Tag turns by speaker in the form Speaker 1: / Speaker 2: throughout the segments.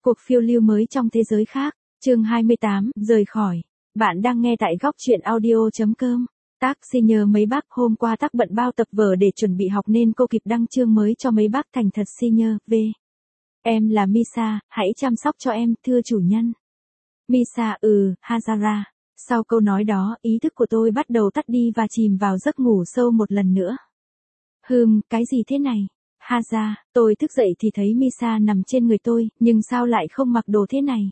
Speaker 1: Cuộc phiêu lưu mới trong thế giới khác, chương 28, rời khỏi. Bạn đang nghe tại góc truyện audio.com. Tác xin nhờ mấy bác hôm qua tắc bận bao tập vở để chuẩn bị học nên cô kịp đăng chương mới cho mấy bác thành thật xin nhờ, V. Em là Misa, hãy chăm sóc cho em, thưa chủ nhân. Misa, Hazara. Sau câu nói đó, ý thức của tôi bắt đầu tắt đi và chìm vào giấc ngủ sâu một lần nữa. Cái gì thế này? Haza, tôi thức dậy thì thấy Misa nằm trên người tôi, nhưng sao lại không mặc đồ thế này?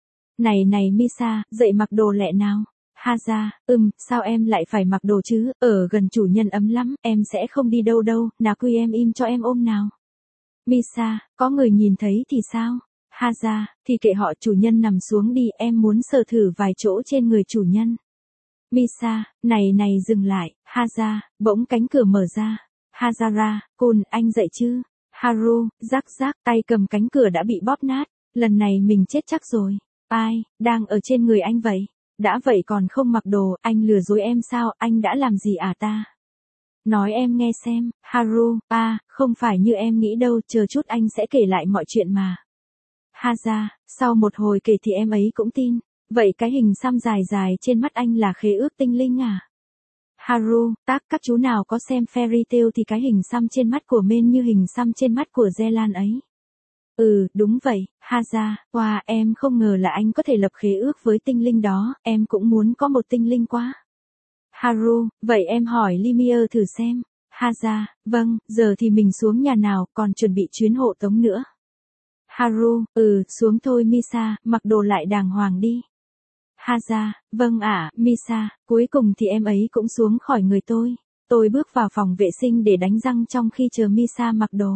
Speaker 1: Này Misa, dậy mặc đồ lẹ nào. Haza, sao em lại phải mặc đồ chứ, ở gần chủ nhân ấm lắm, em sẽ không đi đâu đâu, nào quy em im cho em ôm nào. Misa, có người nhìn thấy thì sao? Haza, thì kệ họ, chủ nhân nằm xuống đi, em muốn sờ thử vài chỗ trên người chủ nhân. Misa, này dừng lại. Haza, bỗng cánh cửa mở ra. Hazara, Kun, anh dậy chứ? Haru, rắc, tay cầm cánh cửa đã bị bóp nát. Lần này mình chết chắc rồi. Ai, đang ở trên người anh vậy? Đã vậy còn không mặc đồ, anh lừa dối em sao, anh đã làm gì à ta? Nói em nghe xem. Haru, không phải như em nghĩ đâu, chờ chút anh sẽ kể lại mọi chuyện mà. Haza, sau một hồi kể thì em ấy cũng tin. Vậy cái hình xăm dài trên mắt anh là khế ước tinh linh à? Haru, các chú nào có xem Fairy Tail thì cái hình xăm trên mắt của Men như hình xăm trên mắt của Zelan ấy. Đúng vậy. Haza, wow, em không ngờ là anh có thể lập khế ước với tinh linh đó, em cũng muốn có một tinh linh quá. Haru, vậy em hỏi Limia thử xem. Haza, vâng, giờ thì mình xuống nhà nào, còn chuẩn bị chuyến hộ tống nữa. Haru, xuống thôi Misa, mặc đồ lại đàng hoàng đi. Haza, vâng ạ, Misa, cuối cùng thì em ấy cũng xuống khỏi người tôi. Tôi bước vào phòng vệ sinh để đánh răng trong khi chờ Misa mặc đồ.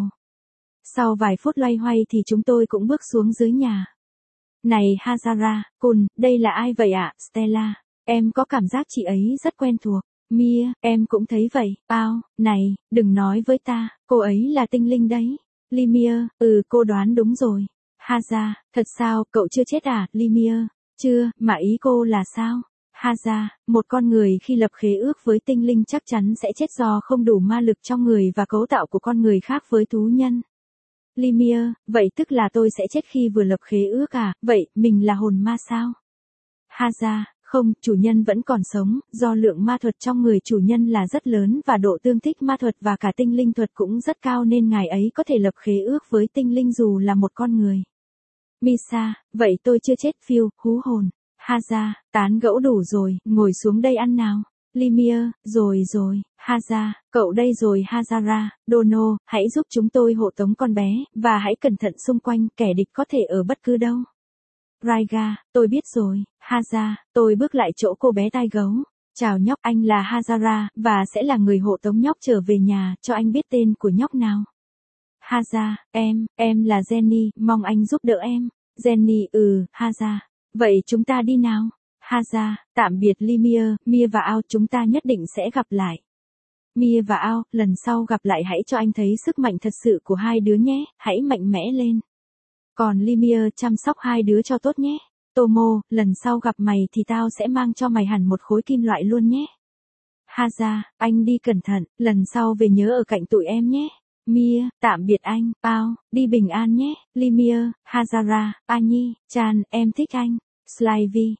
Speaker 1: Sau vài phút loay hoay thì chúng tôi cũng bước xuống dưới nhà. Này Hazara, Kun, đây là ai vậy ạ? Stella, em có cảm giác chị ấy rất quen thuộc. Mia, em cũng thấy vậy. Này, đừng nói với ta, cô ấy là tinh linh đấy. Limia, cô đoán đúng rồi. Haza, thật sao, cậu chưa chết à, Limia? Chưa, mà ý cô là sao? Haza, một con người khi lập khế ước với tinh linh chắc chắn sẽ chết do không đủ ma lực trong người và cấu tạo của con người khác với thú nhân. Limia, vậy tức là tôi sẽ chết khi vừa lập khế ước à, vậy, mình là hồn ma sao? Haza, không, chủ nhân vẫn còn sống, do lượng ma thuật trong người chủ nhân là rất lớn và độ tương thích ma thuật và cả tinh linh thuật cũng rất cao nên ngài ấy có thể lập khế ước với tinh linh dù là một con người. Misa, vậy tôi chưa chết phiêu, hú hồn. Haza, tán gẫu đủ rồi, ngồi xuống đây ăn nào. Limia, rồi. Haza, cậu đây rồi Hazara, Dono, hãy giúp chúng tôi hộ tống con bé, và hãy cẩn thận xung quanh, kẻ địch có thể ở bất cứ đâu. Raiga, tôi biết rồi. Haza, tôi bước lại chỗ cô bé tai gấu. Chào nhóc, anh là Hazara, và sẽ là người hộ tống nhóc trở về nhà, cho anh biết tên của nhóc nào. Haza, em là Jenny, mong anh giúp đỡ em. Jenny, Haza. Vậy chúng ta đi nào. Haza, tạm biệt Limia, Mia và Ao, chúng ta nhất định sẽ gặp lại. Mia và Ao, lần sau gặp lại hãy cho anh thấy sức mạnh thật sự của hai đứa nhé, hãy mạnh mẽ lên. Còn Limia, chăm sóc hai đứa cho tốt nhé. Tomo, lần sau gặp mày thì tao sẽ mang cho mày hẳn một khối kim loại luôn nhé. Haza, anh đi cẩn thận, lần sau về nhớ ở cạnh tụi em nhé. Mia, tạm biệt anh. Ao, đi bình an nhé. Limia, Hazara, Anyi, Chan, em thích anh. Slyvie,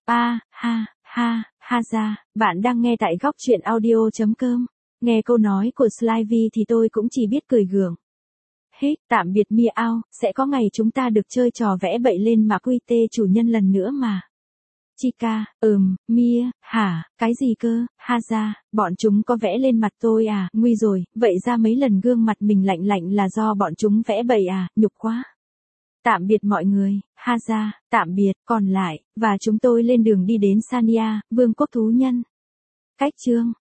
Speaker 1: Haza, bạn đang nghe tại góc truyện audio.com. Nghe câu nói của Slyvie thì tôi cũng chỉ biết cười gượng. Tạm biệt Mia Ao, sẽ có ngày chúng ta được chơi trò vẽ bậy lên mà quy tê chủ nhân lần nữa mà. Chika, Mia, hả, cái gì cơ? Haza, bọn chúng có vẽ lên mặt tôi à, nguy rồi, vậy ra mấy lần gương mặt mình lạnh là do bọn chúng vẽ bậy à, nhục quá. Tạm biệt mọi người. Haza, tạm biệt, còn lại, và chúng tôi lên đường đi đến Sania, vương quốc thú nhân. Cách chương